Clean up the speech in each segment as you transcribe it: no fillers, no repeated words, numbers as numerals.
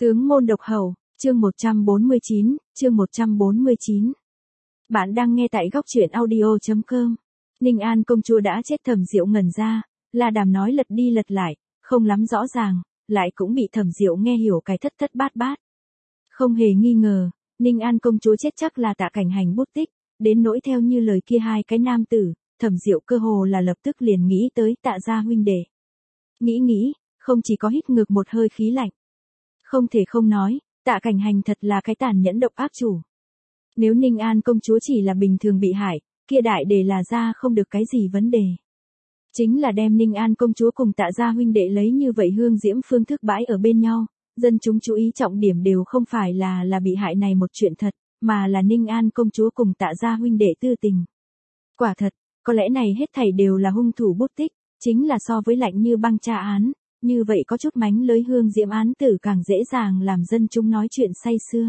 Tướng môn độc hầu, chương 149. Bạn đang nghe tại góc truyện audio.com. Ninh An công chúa đã chết. Thẩm Diệu ngẩn ra, La Đàm nói lật đi lật lại, không lắm rõ ràng, lại cũng bị Thẩm Diệu nghe hiểu cái thất thất bát bát. Không hề nghi ngờ, Ninh An công chúa chết chắc là Tạ Cảnh Hành bút tích, đến nỗi theo như lời kia hai cái nam tử, Thẩm Diệu cơ hồ là lập tức liền nghĩ tới Tạ gia huynh đệ. Nghĩ, không chỉ có hít ngược một hơi khí lạnh. Không thể không nói, Tạ Cảnh Hành thật là cái tàn nhẫn độc ác chủ. Nếu Ninh An công chúa chỉ là bình thường bị hại, kia đại đề là ra không được cái gì vấn đề. Chính là đem Ninh An công chúa cùng Tạ gia huynh đệ lấy như vậy hương diễm phương thức bãi ở bên nhau, dân chúng chú ý trọng điểm đều không phải là bị hại này một chuyện thật, mà là Ninh An công chúa cùng Tạ gia huynh đệ tư tình. Quả thật, có lẽ này hết thảy đều là hung thủ bút tích, chính là so với lạnh như băng tra án, như vậy có chút mánh lưới hương diễm án tử càng dễ dàng làm dân chúng nói chuyện say sưa.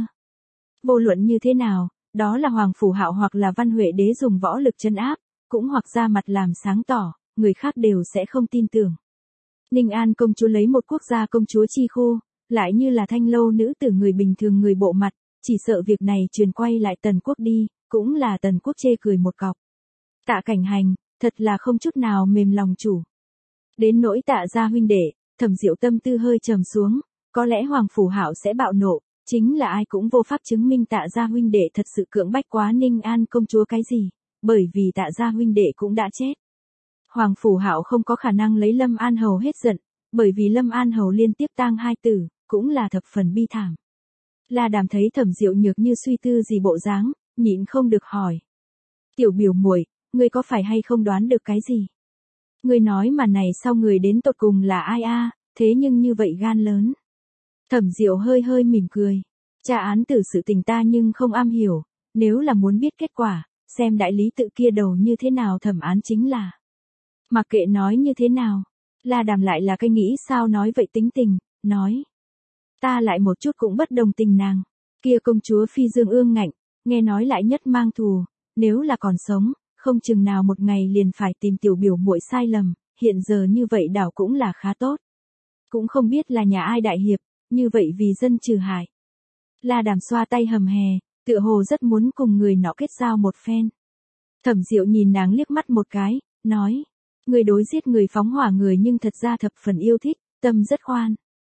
Vô luận như thế nào, đó là Hoàng Phủ Hạo hoặc là Văn Huệ Đế dùng võ lực trấn áp, cũng hoặc ra mặt làm sáng tỏ, người khác đều sẽ không tin tưởng. Ninh An công chúa lấy một quốc gia công chúa chi khu, lại như là thanh lâu nữ tử người bình thường người bộ mặt, chỉ sợ việc này truyền quay lại Tần Quốc đi, cũng là Tần Quốc chê cười một cọc. Tạ Cảnh Hành, thật là không chút nào mềm lòng chủ. Đến nỗi Tạ gia huynh đệ, Thẩm Diệu tâm tư hơi trầm xuống, có lẽ Hoàng Phủ Hạo sẽ bạo nộ, chính là ai cũng vô pháp chứng minh Tạ gia huynh đệ thật sự cưỡng bách quá Ninh An công chúa cái gì, bởi vì Tạ gia huynh đệ cũng đã chết. Hoàng Phủ Hạo không có khả năng lấy Lâm An Hầu hết giận, bởi vì Lâm An Hầu liên tiếp tang hai tử, cũng là thập phần bi thảm. La Đàm thấy Thẩm Diệu nhược như suy tư gì bộ dáng, nhịn không được hỏi. Tiểu biểu muội, ngươi có phải hay không đoán được cái gì? Ngươi nói mà này sau người đến tột cùng là ai a? Thế nhưng như vậy gan lớn. Thẩm Diệu hơi mỉm cười. Tra án tử sự tình ta nhưng không am hiểu, nếu là muốn biết kết quả, xem đại lý tự kia đầu như thế nào thẩm án chính là. Mặc kệ nói như thế nào, La Đàm lại là cái nghĩ sao nói vậy tính tình, nói. Ta lại một chút cũng bất đồng tình nàng. Kia công chúa Phi Dương ương ngạnh, nghe nói lại nhất mang thù, nếu là còn sống, không chừng nào một ngày liền phải tìm tiểu biểu muội sai lầm, hiện giờ như vậy đảo cũng là khá tốt. Cũng không biết là nhà ai đại hiệp, như vậy vì dân trừ hại. La Đàm xoa tay hầm hè, tựa hồ rất muốn cùng người nọ kết giao một phen. Thẩm Diệu nhìn nàng liếc mắt một cái, nói, người đối giết người phóng hỏa người nhưng thật ra thập phần yêu thích, tâm rất khoan.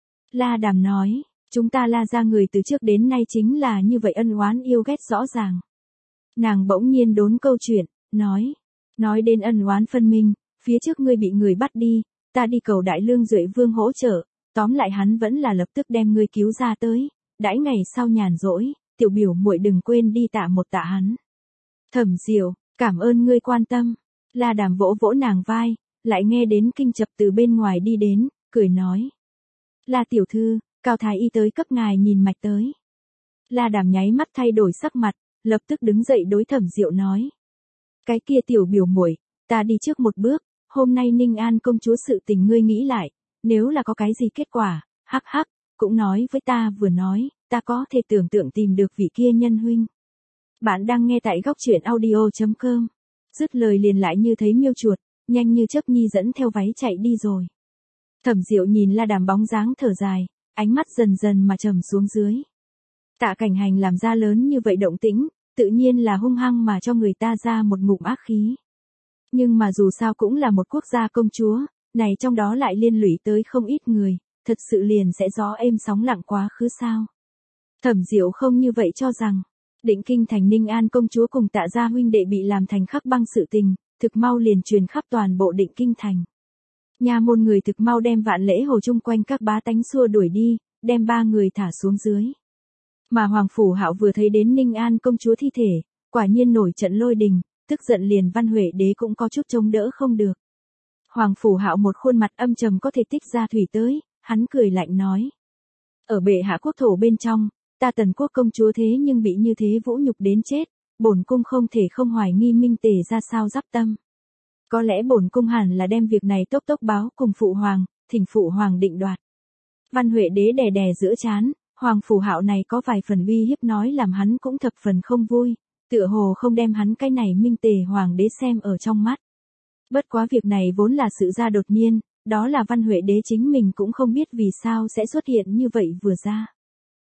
La Đàm nói, chúng ta La gia người từ trước đến nay chính là như vậy ân oán yêu ghét rõ ràng. Nàng bỗng nhiên đốn câu chuyện, nói đến ân oán phân minh, phía trước ngươi bị người bắt đi, ta đi cầu Đại Lương Duệ Vương hỗ trợ, tóm lại hắn vẫn là lập tức đem ngươi cứu ra tới, đãi ngày sau nhàn rỗi, tiểu biểu muội đừng quên đi tạ một tạ hắn. Thẩm Diệu, cảm ơn ngươi quan tâm. La Đàm vỗ vỗ nàng vai, lại nghe đến Kinh Chập từ bên ngoài đi đến, cười nói. La tiểu thư, Cao Thái y tới cấp ngài nhìn mạch tới. La Đàm nháy mắt thay đổi sắc mặt, lập tức đứng dậy đối Thẩm Diệu nói. Cái kia tiểu biểu muội, ta đi trước một bước, hôm nay Ninh An công chúa sự tình ngươi nghĩ lại, nếu là có cái gì kết quả, hắc, cũng nói với ta vừa nói, ta có thể tưởng tượng tìm được vị kia nhân huynh. Bạn đang nghe tại góc truyện audio.com. Dứt lời liền lại như thấy miêu chuột, nhanh như chớp nhi dẫn theo váy chạy đi rồi. Thẩm Diệu nhìn La Đàm bóng dáng thở dài, ánh mắt dần dần mà trầm xuống dưới. Tạ Cảnh Hành làm ra lớn như vậy động tĩnh, tự nhiên là hung hăng mà cho người ta ra một ngụm ác khí. Nhưng mà dù sao cũng là một quốc gia công chúa, này trong đó lại liên lụy tới không ít người, thật sự liền sẽ gió êm sóng lặng quá khứ sao. Thẩm Diệu không như vậy cho rằng, Định Kinh thành Ninh An công chúa cùng Tạ gia huynh đệ bị làm thành khắc băng sự tình, thực mau liền truyền khắp toàn bộ Định Kinh thành. Nha môn người thực mau đem Vạn Lễ Hồ chung quanh các bá tánh xua đuổi đi, đem 3 người thả xuống dưới. Mà Hoàng Phủ Hạo vừa thấy đến Ninh An công chúa thi thể, quả nhiên nổi trận lôi đình, tức giận liền Văn Huệ Đế cũng có chút chống đỡ không được. Hoàng Phủ Hạo một khuôn mặt âm trầm có thể tích ra thủy tới, hắn cười lạnh nói. Ở bệ hạ quốc thổ bên trong, ta Tần Quốc công chúa thế nhưng bị như thế vũ nhục đến chết, bổn cung không thể không hoài nghi Minh Tề ra sao giáp tâm. Có lẽ bổn cung hẳn là đem việc này tốc báo cùng phụ hoàng, thỉnh phụ hoàng định đoạt. Văn Huệ Đế đè giữa trán, Hoàng Phủ Hạo này có vài phần uy hiếp nói làm hắn cũng thập phần không vui, tựa hồ không đem hắn cái này Minh Tề hoàng đế xem ở trong mắt. Bất quá việc này vốn là sự ra đột nhiên, đó là Văn Huệ Đế chính mình cũng không biết vì sao sẽ xuất hiện như vậy vừa ra.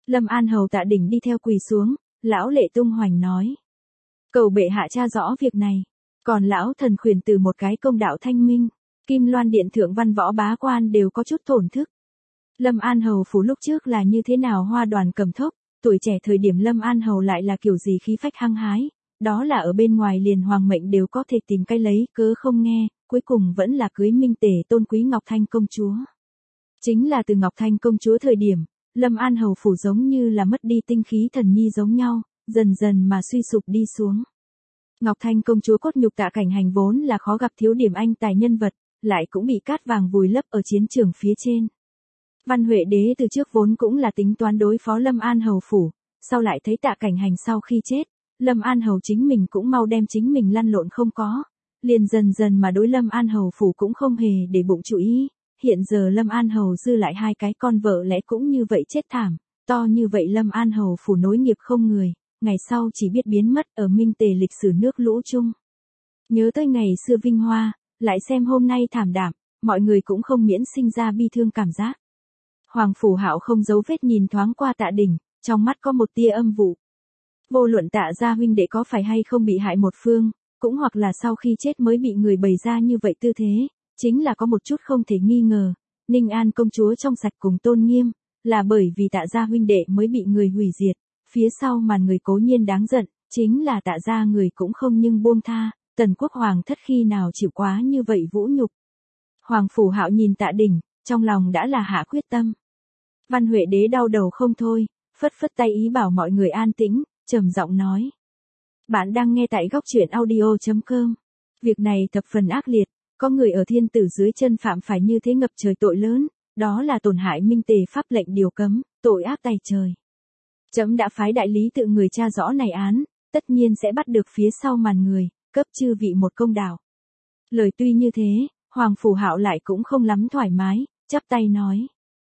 Lâm An Hầu Tạ Đỉnh đi theo quỳ xuống, lão lệ tung hoành nói. Cầu bệ hạ tra rõ việc này. Còn lão thần khuyển từ một cái công đạo thanh minh, Kim Loan Điện thượng văn võ bá quan đều có chút thổn thức. Lâm An Hầu phủ lúc trước là như thế nào hoa đoàn cầm thốc, tuổi trẻ thời điểm Lâm An Hầu lại là kiểu gì khí phách hăng hái, đó là ở bên ngoài liền hoàng mệnh đều có thể tìm cái lấy cớ không nghe, cuối cùng vẫn là cưới minh tể tôn quý Ngọc Thanh công chúa. Chính là từ Ngọc Thanh công chúa thời điểm, Lâm An Hầu phủ giống như là mất đi tinh khí thần nhi giống nhau, dần dần mà suy sụp đi xuống. Ngọc Thanh công chúa cốt nhục Tạ Cảnh Hành vốn là khó gặp thiếu điểm anh tài nhân vật, lại cũng bị cát vàng vùi lấp ở chiến trường phía trên. Văn Huệ đế từ trước vốn cũng là tính toán đối phó Lâm An Hầu phủ, sau lại thấy Tạ Cảnh Hành sau khi chết, Lâm An Hầu chính mình cũng mau đem chính mình lăn lộn không có, liền dần dần mà đối Lâm An Hầu phủ cũng không hề để bụng chú ý. Hiện giờ Lâm An Hầu dư lại hai cái con vợ lẽ cũng như vậy chết thảm, to như vậy Lâm An Hầu phủ nối nghiệp không người, ngày sau chỉ biết biến mất ở minh tề lịch sử nước lũ chung. Nhớ tới ngày xưa vinh hoa, lại xem hôm nay thảm đạm, mọi người cũng không miễn sinh ra bi thương cảm giác. Hoàng Phủ Hạo không giấu vết nhìn thoáng qua Tạ Đỉnh, trong mắt có một tia âm vụ. Vô luận Tạ gia huynh đệ có phải hay không bị hại một phương, cũng hoặc là sau khi chết mới bị người bày ra như vậy tư thế, chính là có một chút không thể nghi ngờ, Ninh An công chúa trong sạch cùng tôn nghiêm, là bởi vì Tạ gia huynh đệ mới bị người hủy diệt, phía sau màn người cố nhiên đáng giận, chính là Tạ gia người cũng không nhưng buông tha, Tần Quốc hoàng thất khi nào chịu quá như vậy vũ nhục. Hoàng Phủ Hạo nhìn Tạ Đỉnh, trong lòng đã là hạ quyết tâm. Văn Huệ đế đau đầu không thôi, phất phất tay ý bảo mọi người an tĩnh, trầm giọng nói. Bạn đang nghe tại góc truyện audio.com. Việc này thập phần ác liệt, có người ở thiên tử dưới chân phạm phải như thế ngập trời tội lớn, đó là tổn hại minh tề pháp lệnh điều cấm, tội ác tày trời. Trẫm đã phái đại lý tự người tra rõ này án, tất nhiên sẽ bắt được phía sau màn người, cấp chư vị một công đạo. Lời tuy như thế, Hoàng Phủ Hạo lại cũng không lắm thoải mái, chắp tay nói.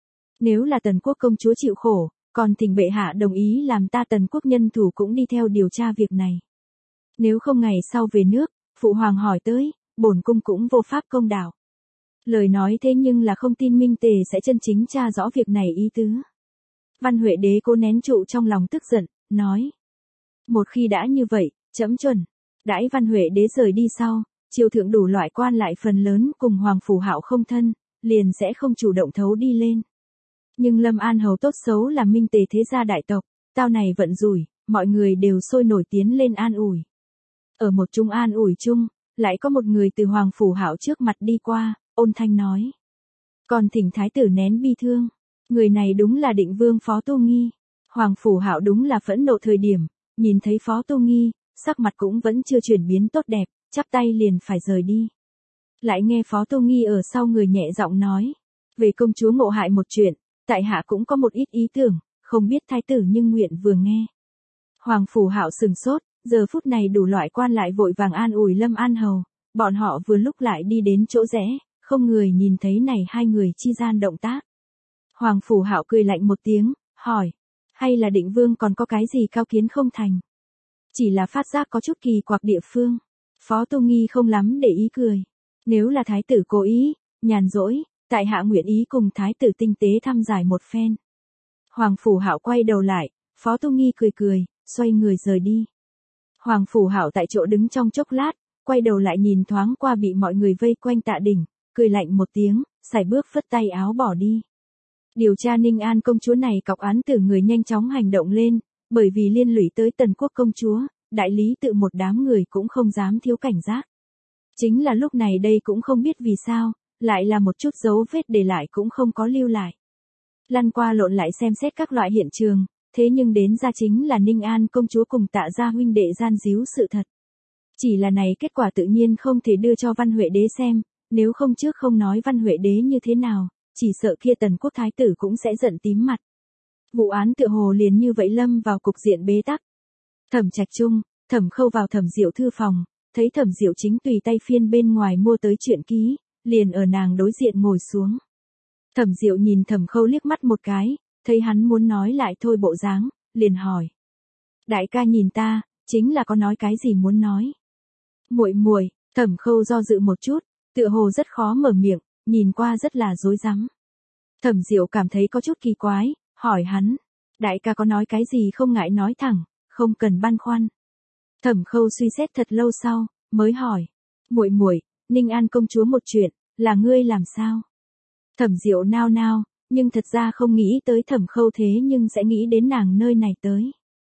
Nếu là Tần Quốc công chúa chịu khổ, còn thỉnh bệ hạ đồng ý làm ta Tần Quốc nhân thủ cũng đi theo điều tra việc này. Nếu không ngày sau về nước, Phụ Hoàng hỏi tới, bổn cung cũng vô pháp công đạo. Lời nói thế nhưng là không tin minh tề sẽ chân chính tra rõ việc này ý tứ. Văn Huệ đế cố nén trụ trong lòng tức giận, nói. Một khi đã như vậy, trẫm chuẩn. Đãi Văn Huệ đế rời đi sau, triều thượng đủ loại quan lại phần lớn cùng Hoàng Phủ Hạo không thân, liền sẽ không chủ động thấu đi lên. Nhưng Lâm An Hầu tốt xấu là minh tề thế gia đại tộc, tao này vận rủi, mọi người đều sôi nổi tiến lên an ủi. Ở một chung an ủi chung, lại có một người từ Hoàng Phủ Hạo trước mặt đi qua, ôn thanh nói. Còn thỉnh thái tử nén bi thương, người này đúng là Định Vương Phó Tu Nghi. Hoàng Phủ Hạo đúng là phẫn nộ thời điểm, nhìn thấy Phó Tu Nghi, sắc mặt cũng vẫn chưa chuyển biến tốt đẹp, chắp tay liền phải rời đi. Lại nghe Phó Tu Nghi ở sau người nhẹ giọng nói, về công chúa ngộ hại một chuyện, tại hạ cũng có một ít ý tưởng, không biết thái tử nhưng nguyện vừa nghe. Hoàng Phủ Hạo sừng sốt, giờ phút này đủ loại quan lại vội vàng an ủi Lâm An Hầu, bọn họ vừa lúc lại đi đến chỗ rẽ, không người nhìn thấy này hai người chi gian động tác. Hoàng Phủ Hạo cười lạnh một tiếng, hỏi, hay là Định Vương còn có cái gì cao kiến không thành? Chỉ là phát giác có chút kỳ quặc địa phương. Phó Tu Nghi không lắm để ý cười. Nếu là thái tử cố ý, nhàn rỗi, tại hạ nguyện ý cùng thái tử tinh tế thăm giải một phen. Hoàng Phủ Hạo quay đầu lại, Phó Tu Nghi cười cười, xoay người rời đi. Hoàng Phủ Hạo tại chỗ đứng trong chốc lát, quay đầu lại nhìn thoáng qua bị mọi người vây quanh Tạ Đỉnh, cười lạnh một tiếng, sải bước phất tay áo bỏ đi. Điều tra Ninh An công chúa này cọc án tử người nhanh chóng hành động lên, bởi vì liên lụy tới Tần Quốc công chúa, đại lý tự một đám người cũng không dám thiếu cảnh giác. Chính là lúc này đây cũng không biết vì sao, lại là một chút dấu vết để lại cũng không có lưu lại. Lăn qua lộn lại xem xét các loại hiện trường, thế nhưng đến ra chính là Ninh An công chúa cùng Tạ gia huynh đệ gian díu sự thật. Chỉ là này kết quả tự nhiên không thể đưa cho Văn Huệ đế xem, nếu không trước không nói Văn Huệ đế như thế nào, chỉ sợ kia Tần Quốc thái tử cũng sẽ giận tím mặt. Vụ án tựa hồ liền như vậy lâm vào cục diện bế tắc. Thẩm Trạch Trung, Thẩm Khâu vào Thẩm Diệu thư phòng, thấy Thẩm Diệu chính tùy tay phiên bên ngoài mua tới truyện ký, liền ở nàng đối diện ngồi xuống. Thẩm Diệu nhìn Thẩm Khâu liếc mắt một cái, thấy hắn muốn nói lại thôi bộ dáng, liền hỏi. Đại ca nhìn ta, chính là có nói cái gì muốn nói. Muội muội, Thẩm Khâu do dự một chút, tựa hồ rất khó mở miệng, nhìn qua rất là rối rắm. Thẩm Diệu cảm thấy có chút kỳ quái, hỏi hắn. Đại ca có nói cái gì không ngại nói thẳng, không cần băn khoăn. Thẩm Khâu suy xét thật lâu sau, mới hỏi. Muội muội, Ninh An công chúa một chuyện, là ngươi làm sao? Thẩm Diệu nao nao, nhưng thật ra không nghĩ tới Thẩm Khâu thế nhưng sẽ nghĩ đến nàng nơi này tới.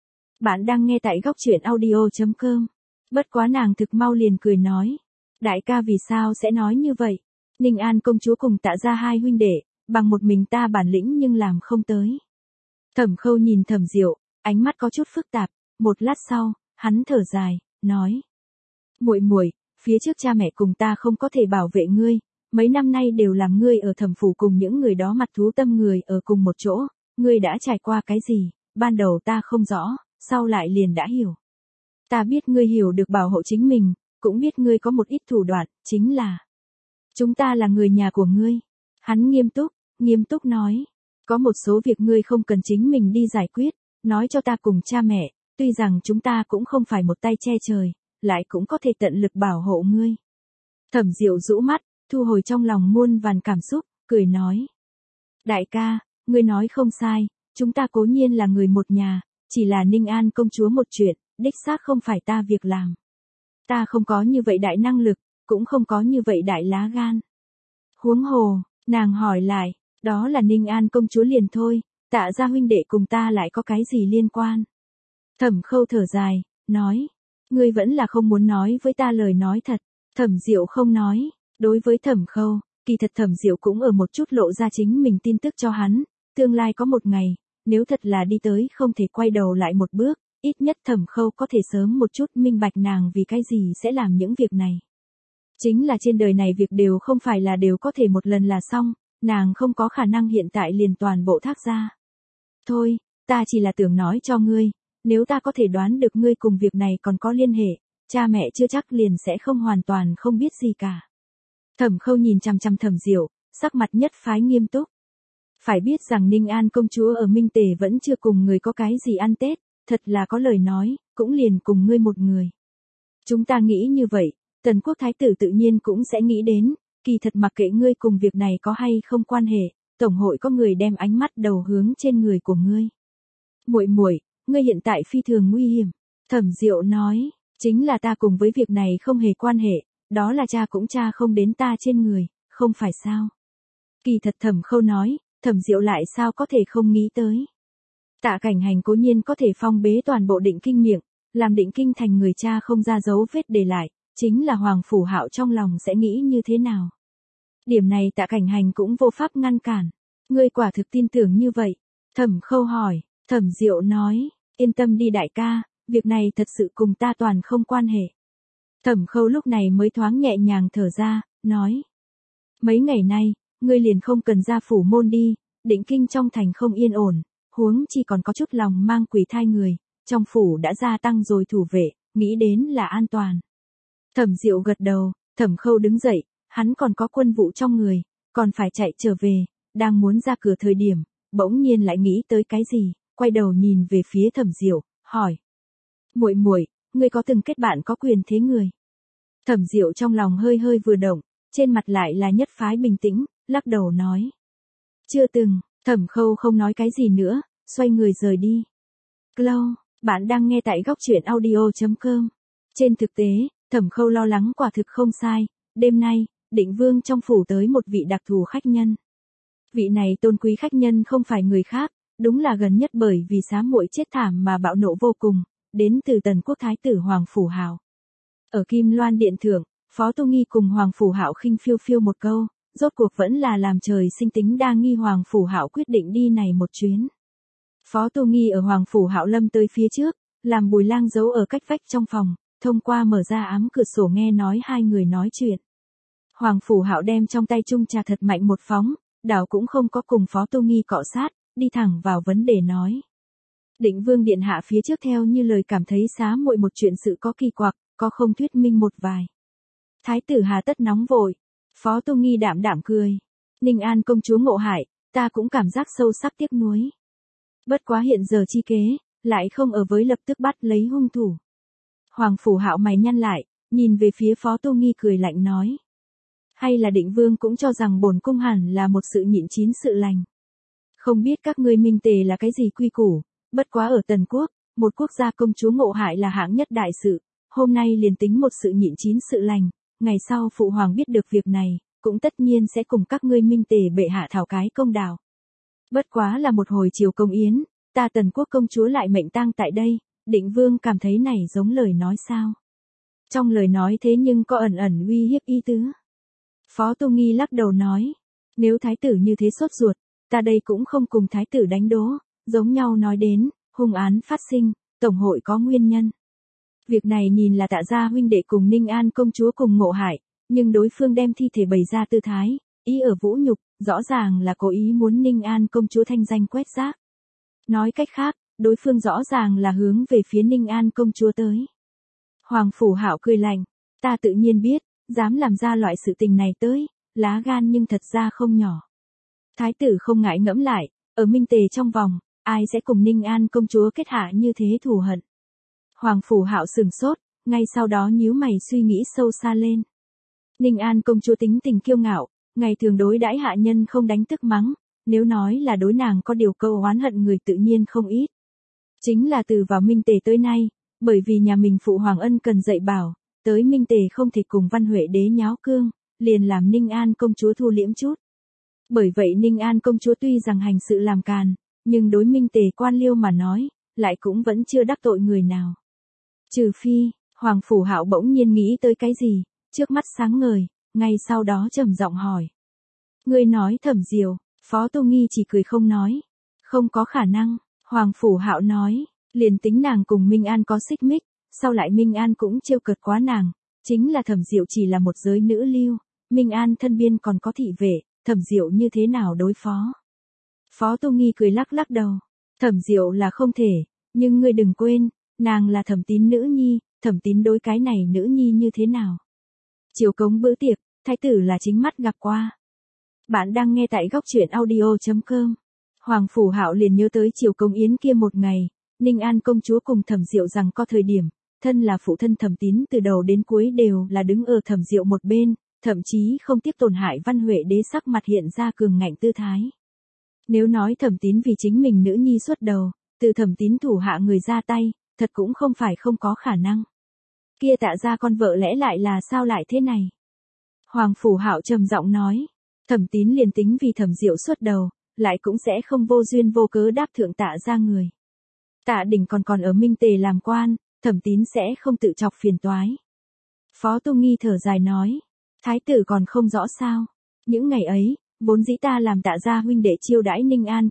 Bạn đang nghe tại góc truyện audio.com. Bất quá nàng thực mau liền cười nói. Đại ca vì sao sẽ nói như vậy? Ninh An công chúa cùng Tạ gia hai huynh đệ, bằng một mình ta bản lĩnh nhưng làm không tới. Thẩm Khâu nhìn Thẩm Diệu, ánh mắt có chút phức tạp, một lát sau, hắn thở dài, nói. Muội muội, phía trước cha mẹ cùng ta không có thể bảo vệ ngươi, mấy năm nay đều làm ngươi ở Thẩm phủ cùng những người đó mặt thú tâm người ở cùng một chỗ, ngươi đã trải qua cái gì, ban đầu ta không rõ, sau lại liền đã hiểu. Ta biết ngươi hiểu được bảo hộ chính mình, cũng biết ngươi có một ít thủ đoạn, chính là chúng ta là người nhà của ngươi. Hắn nghiêm túc nói, có một số việc ngươi không cần chính mình đi giải quyết, nói cho ta cùng cha mẹ, tuy rằng chúng ta cũng không phải một tay che trời, lại cũng có thể tận lực bảo hộ ngươi. Thẩm Diệu rũ mắt, thu hồi trong lòng muôn vàn cảm xúc, cười nói. Đại ca, ngươi nói không sai, chúng ta cố nhiên là người một nhà, chỉ là Ninh An công chúa một chuyện, đích xác không phải ta việc làm. Ta không có như vậy đại năng lực, cũng không có như vậy đại lá gan. Huống hồ, nàng hỏi lại, đó là Ninh An công chúa liền thôi, Tạ gia huynh đệ cùng ta lại có cái gì liên quan? Thẩm Khâu thở dài, nói, ngươi vẫn là không muốn nói với ta lời nói thật. Thẩm Diệu không nói, đối với Thẩm Khâu, kỳ thật Thẩm Diệu cũng ở một chút lộ ra chính mình tin tức cho hắn, tương lai có một ngày, nếu thật là đi tới không thể quay đầu lại một bước, ít nhất Thẩm Khâu có thể sớm một chút minh bạch nàng vì cái gì sẽ làm những việc này. Chính là trên đời này việc đều không phải là đều có thể một lần là xong, nàng không có khả năng hiện tại liền toàn bộ thác ra. Thôi, ta chỉ là tưởng nói cho ngươi, nếu ta có thể đoán được ngươi cùng việc này còn có liên hệ, cha mẹ chưa chắc liền sẽ không hoàn toàn không biết gì cả. Thẩm Khâu nhìn chằm chằm Thẩm Diệu, sắc mặt nhất phái nghiêm túc. Phải biết rằng Ninh An công chúa ở Minh Tề vẫn chưa cùng người có cái gì ăn Tết, thật là có lời nói, cũng liền cùng ngươi một người. Chúng ta nghĩ như vậy, Tần quốc thái tử tự nhiên cũng sẽ nghĩ đến, kỳ thật mặc kệ ngươi cùng việc này có hay không quan hệ, tổng hội có người đem ánh mắt đầu hướng trên người của ngươi. Muội muội, ngươi hiện tại phi thường nguy hiểm. Thẩm Diệu nói, chính là ta cùng với việc này không hề quan hệ, đó là cha cũng cha không đến ta trên người, không phải sao? Kỳ thật Thẩm Khâu nói, Thẩm Diệu lại sao có thể không nghĩ tới. Tạ Cảnh Hành cố nhiên có thể phong bế toàn bộ Định Kinh miệng, làm Định Kinh thành người cha không ra dấu vết để lại, chính là Hoàng Phủ Hạo trong lòng sẽ nghĩ như thế nào. Điểm này Tạ Cảnh Hành cũng vô pháp ngăn cản. Ngươi quả thực tin tưởng như vậy? Thẩm Khâu hỏi, Thẩm Diệu nói, yên tâm đi đại ca, việc này thật sự cùng ta toàn không quan hệ. Thẩm Khâu lúc này mới thoáng nhẹ nhàng thở ra, nói. Mấy ngày nay, ngươi liền không cần ra phủ môn đi, Định Kinh trong thành không yên ổn, huống chỉ còn có chút lòng mang quỷ thai người, trong phủ đã gia tăng rồi thủ vệ, nghĩ đến là an toàn. Thẩm Diệu gật đầu, Thẩm Khâu đứng dậy, hắn còn có quân vụ trong người, còn phải chạy trở về, đang muốn ra cửa thời điểm, bỗng nhiên lại nghĩ tới cái gì, quay đầu nhìn về phía Thẩm Diệu, hỏi. Muội muội, ngươi có từng kết bạn có quyền thế người? Thẩm Diệu trong lòng hơi hơi vừa động, trên mặt lại là nhất phái bình tĩnh, lắc đầu nói. Chưa từng. Thẩm Khâu không nói cái gì nữa, xoay người rời đi. Cloud, bạn đang nghe tại góc truyện audio.com. Trên thực tế, Thẩm Khâu lo lắng quả thực không sai, đêm nay, Định Vương trong phủ tới một vị đặc thù khách nhân. Vị này tôn quý khách nhân không phải người khác, đúng là gần nhất bởi vì xá muội chết thảm mà bạo nộ vô cùng, đến từ Tần quốc thái tử Hoàng Phủ Hạo. Ở Kim Loan Điện thượng, Phó Tu Nghi cùng Hoàng Phủ Hạo khinh phiêu phiêu một câu, rốt cuộc vẫn là làm trời sinh tính đa nghi Hoàng Phủ Hạo quyết định đi này một chuyến. Phó Tu Nghi ở Hoàng Phủ Hạo lâm tới phía trước, làm Bùi Lang giấu ở cách vách trong phòng, thông qua mở ra ám cửa sổ nghe nói hai người nói chuyện. Hoàng Phủ Hạo đem trong tay chung trà thật mạnh một phóng, đảo cũng không có cùng Phó Tu Nghi cọ sát, đi thẳng vào vấn đề nói. Định Vương điện hạ phía trước theo như lời cảm thấy xá muội một chuyện sự có kỳ quặc, có không thuyết minh một vài. Thái tử hà tất nóng vội. Phó Tu Nghi đạm đạm cười. Ninh An công chúa ngộ hại, ta cũng cảm giác sâu sắc tiếc nuối. Bất quá hiện giờ chi kế, lại không ở với lập tức bắt lấy hung thủ. Hoàng Phủ Hạo mày nhăn lại, nhìn về phía Phó Tu Nghi cười lạnh nói. Hay là Định Vương cũng cho rằng bổn cung hẳn là một sự nhịn chín sự lành. Không biết các ngươi Minh Tề là cái gì quy củ, bất quá ở Tần Quốc, một quốc gia công chúa Ngộ Hại là hạng nhất đại sự, hôm nay liền tính một sự nhịn chín sự lành, ngày sau phụ hoàng biết được việc này, cũng tất nhiên sẽ cùng các ngươi Minh Tề bệ hạ thảo cái công đạo. Bất quá là một hồi chiều công yến, ta Tần Quốc công chúa lại mệnh tang tại đây, Định Vương cảm thấy này giống lời nói sao? Trong lời nói thế nhưng có ẩn ẩn uy hiếp ý tứ. Phó Tô Nghi lắc đầu nói, nếu thái tử như thế sốt ruột, ta đây cũng không cùng thái tử đánh đố, giống nhau nói đến, hung án phát sinh, tổng hội có nguyên nhân. Việc này nhìn là Tạ gia huynh đệ cùng Ninh An công chúa cùng Ngộ Hại, nhưng đối phương đem thi thể bày ra tư thái, ý ở vũ nhục, rõ ràng là cố ý muốn Ninh An công chúa thanh danh quét rác. Nói cách khác, đối phương rõ ràng là hướng về phía Ninh An công chúa tới. Hoàng Phủ Hạo cười lạnh, ta tự nhiên biết, dám làm ra loại sự tình này tới, lá gan nhưng thật ra không nhỏ. Thái tử không ngại ngẫm lại, ở Minh Tề trong vòng, ai sẽ cùng Ninh An công chúa kết hạ như thế thù hận. Hoàng Phủ Hạo sừng sốt, ngay sau đó nhíu mày suy nghĩ sâu xa lên. Ninh An công chúa tính tình kiêu ngạo, ngày thường đối đãi hạ nhân không đánh tức mắng, nếu nói là đối nàng có điều câu oán hận người tự nhiên không ít. Chính là từ vào Minh Tề tới nay, bởi vì nhà mình phụ hoàng ân cần dạy bảo, tới Minh Tề không thể cùng Văn Huệ đế nháo cương, liền làm Ninh An công chúa thu liễm chút. Bởi vậy Ninh An công chúa tuy rằng hành sự làm càn, nhưng đối Minh Tề quan liêu mà nói, lại cũng vẫn chưa đắc tội người nào. Trừ phi, Hoàng Phủ Hạo bỗng nhiên nghĩ tới cái gì, trước mắt sáng ngời, ngay sau đó trầm giọng hỏi. Ngươi nói Thẩm Diều, Phó Tô Nghi chỉ cười không nói. Không có khả năng, Hoàng Phủ Hạo nói, liền tính nàng cùng Minh An có xích mích, sau lại Minh An cũng trêu cợt quá nàng, chính là Thẩm Diệu chỉ là một giới nữ lưu, Minh An thân biên còn có thị vệ, Thẩm Diệu như thế nào đối phó? Phó Tô Nghi cười lắc lắc đầu, Thẩm Diệu là không thể, nhưng ngươi đừng quên, nàng là Thẩm Tín nữ nhi, Thẩm Tín đối cái này nữ nhi như thế nào? Chiều cống bữa tiệc, thái tử là chính mắt gặp qua. Bạn đang nghe tại góc truyện audio.com. Hoàng Phủ Hạo liền nhớ tới chiều công yến kia một ngày, Ninh An công chúa cùng Thẩm Diệu rằng có thời điểm, thân là phụ thân Thẩm Tín từ đầu đến cuối đều là đứng ở Thẩm Diệu một bên, thậm chí không tiếp tổn hại Văn Huệ đế sắc mặt hiện ra cường ngạnh tư thái. Nếu nói Thẩm Tín vì chính mình nữ nhi xuất đầu, từ Thẩm Tín thủ hạ người ra tay, thật cũng không phải không có khả năng. Kia Tạ gia con vợ lẽ lại là sao lại thế này? Hoàng Phủ Hạo trầm giọng nói, Thẩm Tín liền tính vì Thẩm Diệu xuất đầu, lại cũng sẽ không vô duyên vô cớ đáp thượng Tạ gia người. Tạ Đình còn ở Minh Tề làm quan, Thẩm Tín sẽ không tự chọc phiền toái. Phó Tô Nghi thở dài nói, thái tử còn không rõ sao? Những ngày ấy, vốn dĩ ta làm Tạ gia huynh đệ chiêu đãi Ninh An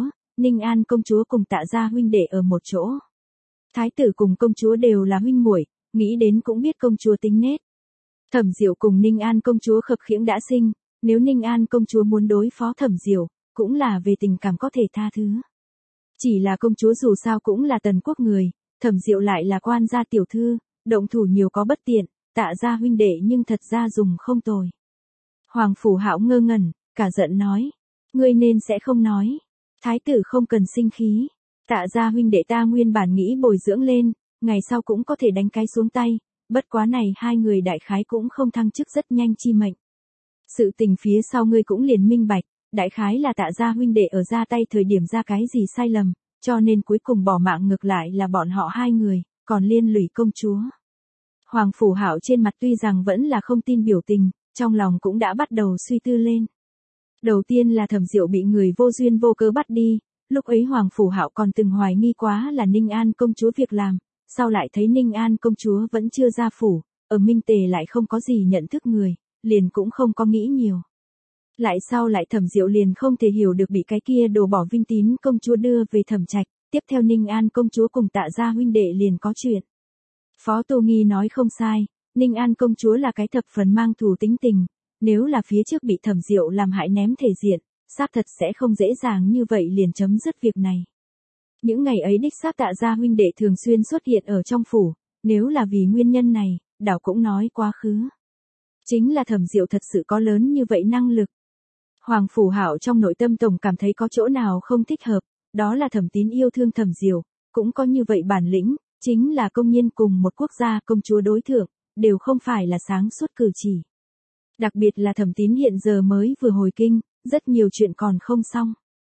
công chúa cùng Tạ gia huynh đệ ở một chỗ. Thái tử cùng công chúa đều là huynh muội, nghĩ đến cũng biết công chúa tính nết. Thẩm Diệu cùng Ninh An công chúa khập khiễng đã sinh, nếu Ninh An công chúa muốn đối phó Thẩm Diệu, cũng là về tình cảm có thể tha thứ. Chỉ là công chúa dù sao cũng là Tần Quốc người, Thẩm Diệu lại là quan gia tiểu thư, động thủ nhiều có bất tiện, Tạ gia huynh đệ nhưng thật ra dùng không tồi. Hoàng Phủ Hạo ngơ ngẩn, cả giận nói, ngươi nên sẽ không nói, thái tử không cần sinh khí, Tạ gia huynh đệ ta nguyên bản nghĩ bồi dưỡng lên, ngày sau cũng có thể đánh cái xuống tay, bất quá này hai người đại khái cũng không thăng chức rất nhanh chi mệnh. Sự tình phía sau ngươi cũng liền minh bạch, đại khái là Tạ gia huynh đệ ở ra tay thời điểm ra cái gì sai lầm, cho nên cuối cùng bỏ mạng ngược lại là bọn họ hai người, còn liên lụy công chúa. Hoàng Phủ Hạo trên mặt tuy rằng vẫn là không tin biểu tình, trong lòng cũng đã bắt đầu suy tư lên. Đầu tiên là Thẩm Diệu bị người vô duyên vô cớ bắt đi, lúc ấy Hoàng Phủ Hạo còn từng hoài nghi quá là Ninh An công chúa việc làm, sau lại thấy Ninh An công chúa vẫn chưa ra phủ, ở Minh Tề lại không có gì nhận thức người, liền cũng không có nghĩ nhiều. Lại sau lại Thẩm Diệu liền không thể hiểu được bị cái kia đồ bỏ Vinh Tín công chúa đưa về Thẩm Trạch, tiếp theo Ninh An công chúa cùng Tạ gia huynh đệ liền có chuyện. Phó Tô Nghi nói không sai, Ninh An công chúa là cái thập phần mang thù tính tình, nếu là phía trước bị Thẩm Diệu làm hại ném thể diện, xác thật sẽ không dễ dàng như vậy liền chấm dứt việc này. Những ngày ấy đích xác Tạ gia huynh đệ thường xuyên xuất hiện ở trong phủ, nếu là vì nguyên nhân này, đảo cũng nói quá khứ. Chính là Thẩm Diệu thật sự có lớn như vậy năng lực. Hoàng Phủ Hạo trong nội tâm tổng cảm thấy có chỗ nào không thích hợp, đó là Thẩm Tín yêu thương Thẩm Diệu, cũng có như vậy bản lĩnh, chính là công nhiên cùng một quốc gia công chúa đối thượng, đều không phải là sáng suốt cử chỉ. Đặc biệt là Thẩm Tín hiện giờ mới vừa hồi kinh, rất nhiều chuyện còn không xong.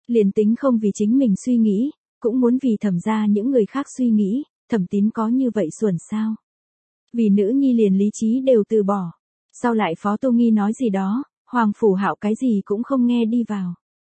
Liền tính không vì chính mình suy nghĩ, cũng muốn vì Thẩm gia những người khác suy nghĩ, Thẩm Tín có như vậy xuẩn sao? Vì nữ nhi liền lý trí đều từ bỏ. Sau lại Phó Tô Nghi nói gì đó, Hoàng Phủ Hạo cái gì cũng không nghe đi vào.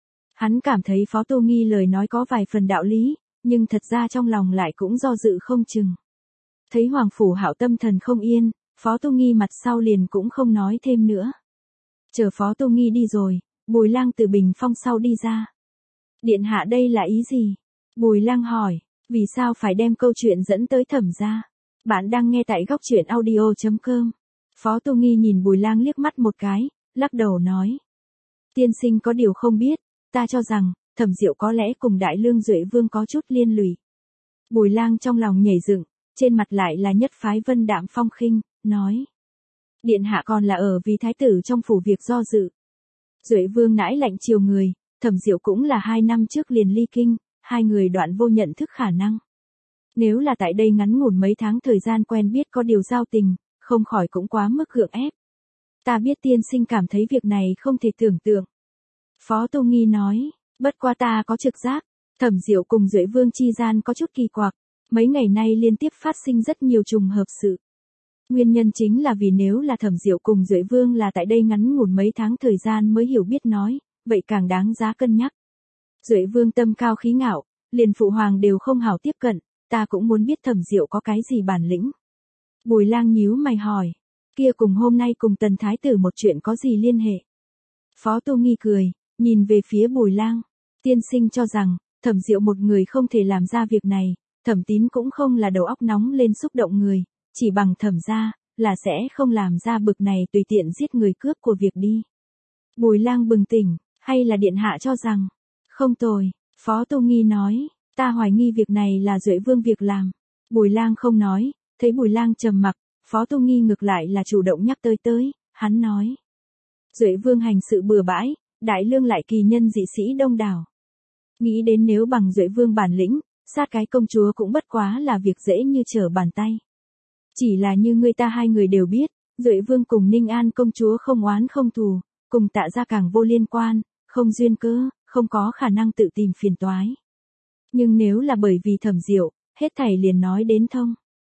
Hắn cảm thấy Phó Tô Nghi lời nói có vài phần đạo lý, nhưng thật ra trong lòng lại cũng do dự không chừng. Thấy Hoàng Phủ Hạo tâm thần không yên, Phó Tô Nghi mặt sau liền cũng không nói thêm nữa. Chờ Phó Tô Nghi đi rồi, Bùi Lang từ bình phong sau đi ra. Điện hạ đây là ý gì? Bùi Lang hỏi, vì sao phải đem câu chuyện dẫn tới Thẩm gia? Bạn đang nghe tại góc truyện audio.com. Phó Tô Nghi nhìn Bùi Lang liếc mắt một cái, lắc đầu nói. Tiên sinh có điều không biết, ta cho rằng, Thẩm Diệu có lẽ cùng Đại Lương Duệ Vương có chút liên lụy. Bùi Lang trong lòng nhảy dựng, trên mặt lại là nhất phái vân đạm phong khinh, nói. Điện hạ còn là ở vì thái tử trong phủ việc do dự. Duệ Vương nãi lạnh chiều người, Thẩm Diệu cũng là 2 năm trước liền ly kinh, hai người đoạn vô nhận thức khả năng. Nếu là tại đây ngắn ngủn mấy tháng thời gian quen biết có điều giao tình, không khỏi cũng quá mức gượng ép. Ta biết tiên sinh cảm thấy việc này không thể tưởng tượng. Phó Tô Nghi nói, bất qua ta có trực giác, Thẩm Diệu cùng Duệ Vương chi gian có chút kỳ quặc, mấy ngày nay liên tiếp phát sinh rất nhiều trùng hợp sự. Nguyên nhân chính là vì nếu là Thẩm Diệu cùng Duệ Vương là tại đây ngắn ngủn mấy tháng thời gian mới hiểu biết nói, vậy càng đáng giá cân nhắc. Duệ Vương tâm cao khí ngạo, liền phụ hoàng đều không hảo tiếp cận, ta cũng muốn biết Thẩm Diệu có cái gì bản lĩnh. Bùi Lang nhíu mày hỏi, kia cùng hôm nay cùng Tần Thái tử một chuyện có gì liên hệ? Phó Tô Nghi cười, nhìn về phía Bùi Lang, tiên sinh cho rằng, Thẩm Diệu một người không thể làm ra việc này, Thẩm Tín cũng không là đầu óc nóng lên xúc động người, chỉ bằng Thẩm gia, là sẽ không làm ra bực này tùy tiện giết người cướp của việc đi. Bùi Lang bừng tỉnh, hay là điện hạ cho rằng, không tồi, Phó Tô Nghi nói, ta hoài nghi việc này là Duệ Vương việc làm. Bùi Lang không nói, thấy Bùi Lang trầm mặc, Phó Tô Nghi ngược lại là chủ động nhắc tới, hắn nói. Duệ Vương hành sự bừa bãi, Đại Lương lại kỳ nhân dị sĩ đông đảo. Nghĩ đến nếu bằng Duệ Vương bản lĩnh, sát cái công chúa cũng bất quá là việc dễ như trở bàn tay. Chỉ là như người ta hai người đều biết, Duệ Vương cùng Ninh An công chúa không oán không thù, cùng Tạ gia càng vô liên quan, không duyên cớ, không có khả năng tự tìm phiền toái. Nhưng nếu là bởi vì Thẩm Diệu, hết thảy liền nói đến thông.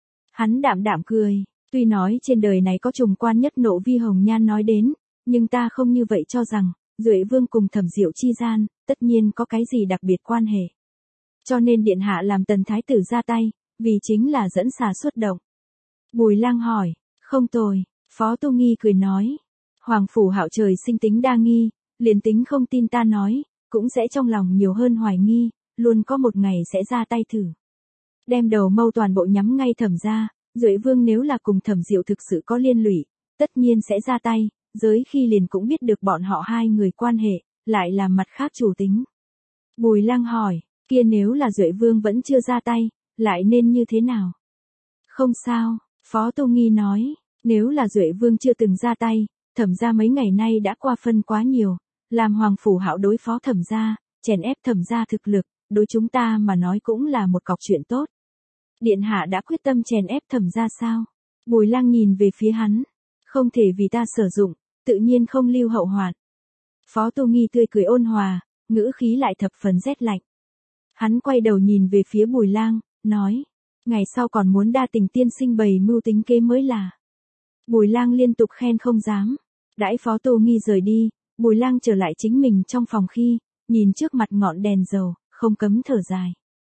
Hắn đạm đạm cười, tuy nói trên đời này có trùng quan nhất nộ vi hồng nhan nói đến, nhưng ta không như vậy cho rằng, Duệ Vương cùng Thẩm Diệu chi gian, tất nhiên có cái gì đặc biệt quan hệ. Cho nên điện hạ làm Tần Thái tử ra tay, vì chính là dẫn xà xuất động. Bùi Lang hỏi, không tồi, Phó Tô Nghi cười nói. Hoàng Phủ Hạo trời sinh tính đa nghi, liền tính không tin ta nói, cũng sẽ trong lòng nhiều hơn hoài nghi, luôn có một ngày sẽ ra tay thử. Đem đầu mâu toàn bộ nhắm ngay Thẩm gia, Duệ Vương nếu là cùng Thẩm Diệu thực sự có liên lụy, tất nhiên sẽ ra tay, giới khi liền cũng biết được bọn họ hai người quan hệ, lại là mặt khác chủ tính. Bùi Lang hỏi, kia nếu là Duệ Vương vẫn chưa ra tay, lại nên như thế nào? Không sao, Phó Tô Nghi nói, nếu là Duệ Vương chưa từng ra tay, Thẩm gia mấy ngày nay đã qua phân quá nhiều, làm Hoàng Phủ Hạo đối phó Thẩm gia, chèn ép Thẩm gia thực lực, đối chúng ta mà nói cũng là một cọc chuyện tốt. Điện hạ đã quyết tâm chèn ép Thẩm gia sao? Bùi Lang nhìn về phía hắn, không thể vì ta sử dụng, tự nhiên không lưu hậu hoạn. Phó Tô Nghi tươi cười ôn hòa, ngữ khí lại thập phần rét lạnh. Hắn quay đầu nhìn về phía Bùi Lang, nói, ngày sau còn muốn đa tình tiên sinh bày mưu tính kế mới là. Bùi Lang liên tục khen không dám. Đãi Phó Tô Nghi rời đi, Bùi Lang trở lại chính mình trong phòng khi, nhìn trước mặt ngọn đèn dầu, không cấm thở dài.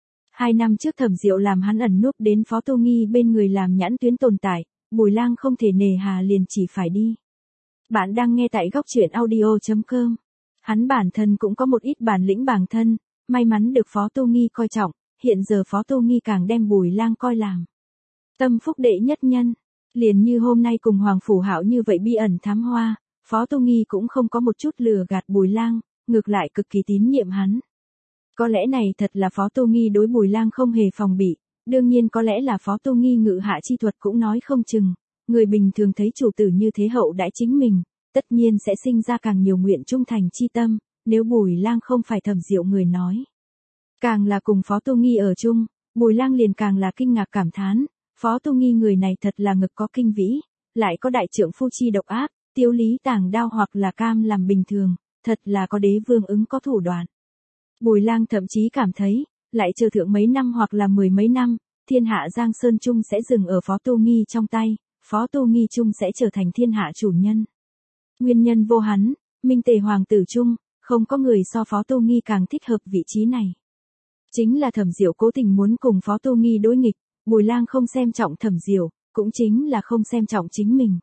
2 năm trước Thẩm Diệu làm hắn ẩn núp đến Phó Tô Nghi bên người làm nhãn tuyến tồn tại, Bùi Lang không thể nề hà liền chỉ phải đi. Bạn đang nghe tại góc truyện audio.com. Hắn bản thân cũng có một ít bản lĩnh bản thân, may mắn được Phó Tô Nghi coi trọng, hiện giờ Phó Tô Nghi càng đem Bùi Lang coi làm tâm phúc đệ nhất nhân. Liền như hôm nay cùng Hoàng Phủ Hạo như vậy bi ẩn thám hoa, Phó Tô Nghi cũng không có một chút lừa gạt Bùi Lang, ngược lại cực kỳ tín nhiệm hắn. Có lẽ này thật là Phó Tô Nghi đối Bùi Lang không hề phòng bị, đương nhiên có lẽ là Phó Tô Nghi ngự hạ chi thuật cũng nói không chừng, người bình thường thấy chủ tử như thế hậu đãi chính mình, tất nhiên sẽ sinh ra càng nhiều nguyện trung thành chi tâm, nếu Bùi Lang không phải Thẩm Diệu người nói. Càng là cùng Phó Tô Nghi ở chung, Bùi Lang liền càng là kinh ngạc cảm thán, Phó Tô Nghi người này thật là ngực có kinh vĩ, lại có đại trượng phu chi độc ác, tiêu lý tàng đao hoặc là cam làm bình thường, thật là có đế vương ứng có thủ đoạn. Bùi Lang thậm chí cảm thấy, lại chờ thượng mấy năm hoặc là 10 mấy năm, thiên hạ Giang Sơn Trung sẽ dừng ở Phó Tu Nghi trong tay, Phó Tu Nghi Trung sẽ trở thành thiên hạ chủ nhân. Nguyên nhân vô hắn, Minh Tề Hoàng tử Trung, không có người so Phó Tu Nghi càng thích hợp vị trí này. Chính là Thẩm Diệu cố tình muốn cùng Phó Tu Nghi đối nghịch, Bùi Lang không xem trọng Thẩm Diệu, cũng chính là không xem trọng chính mình.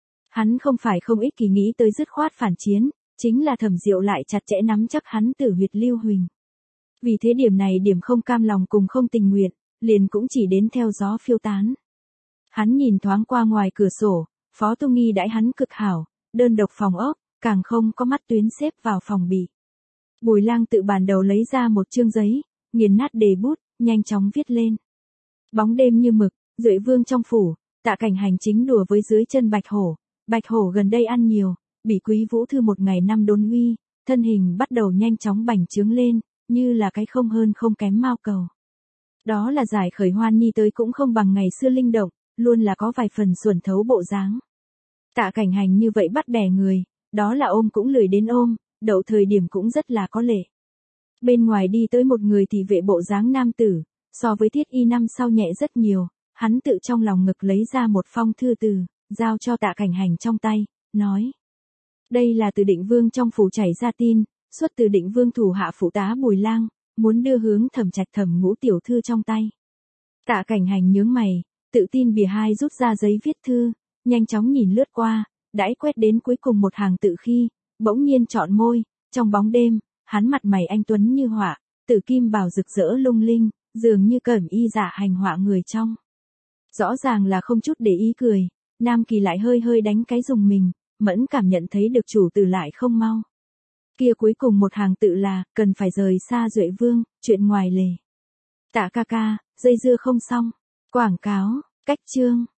Hắn không phải không ích kỷ nghĩ tới dứt khoát phản chiến, chính là Thẩm Diệu lại chặt chẽ nắm chắc hắn tử huyệt Lưu Huỳnh. Vì thế điểm này điểm không cam lòng cùng không tình nguyện, liền cũng chỉ đến theo gió phiêu tán. Hắn nhìn thoáng qua ngoài cửa sổ, Phó Tu Nghi đãi hắn cực hảo, đơn độc phòng ốc, càng không có mắt tuyến xếp vào phòng bị. Bùi Lang tự bàn đầu lấy ra một chương giấy, nghiền nát đề bút, nhanh chóng viết lên. Bóng đêm như mực, Duệ Vương trong phủ, Tạ Cảnh Hành chính đùa với dưới chân Bạch Hổ gần đây ăn nhiều, bị Quý Vũ Thư một ngày năm đốn uy, thân hình bắt đầu nhanh chóng bành trướng lên, như là cái không hơn không kém mao cầu. Đó là giải khởi hoan nhi tới cũng không bằng ngày xưa linh động, luôn là có vài phần xuẩn thấu bộ dáng. Tạ Cảnh Hành như vậy bắt bẻ người, đó là ôm cũng lười đến ôm, đậu thời điểm cũng rất là có lệ. Bên ngoài đi tới một người thì vệ bộ dáng nam tử, so với Thiết Y năm sau nhẹ rất nhiều, hắn tự trong lòng ngực lấy ra một phong thư từ, giao cho Tạ Cảnh Hành trong tay, nói. Đây là từ Định Vương trong phủ chảy ra tin, xuất từ Định Vương thủ hạ phụ tá Bùi Lang, muốn đưa hướng Thẩm Trạch Thẩm Ngũ tiểu thư trong tay. Tạ Cảnh Hành nhướng mày, tự tin bìa hai rút ra giấy viết thư, nhanh chóng nhìn lướt qua, đãi quét đến cuối cùng một hàng tự khi, bỗng nhiên trọn môi, trong bóng đêm, hắn mặt mày anh tuấn như họa, tử kim bào rực rỡ lung linh, dường như cẩm y giả hành họa người trong. Rõ ràng là không chút để ý cười, Nam Kỳ lại hơi hơi đánh cái dùng mình, mẫn cảm nhận thấy được chủ tử lại không mau. Kia cuối cùng một hàng tự là, cần phải rời xa Duệ Vương, chuyện ngoài lề. Tạ ca ca, dây dưa không xong. Quảng cáo, cách chương.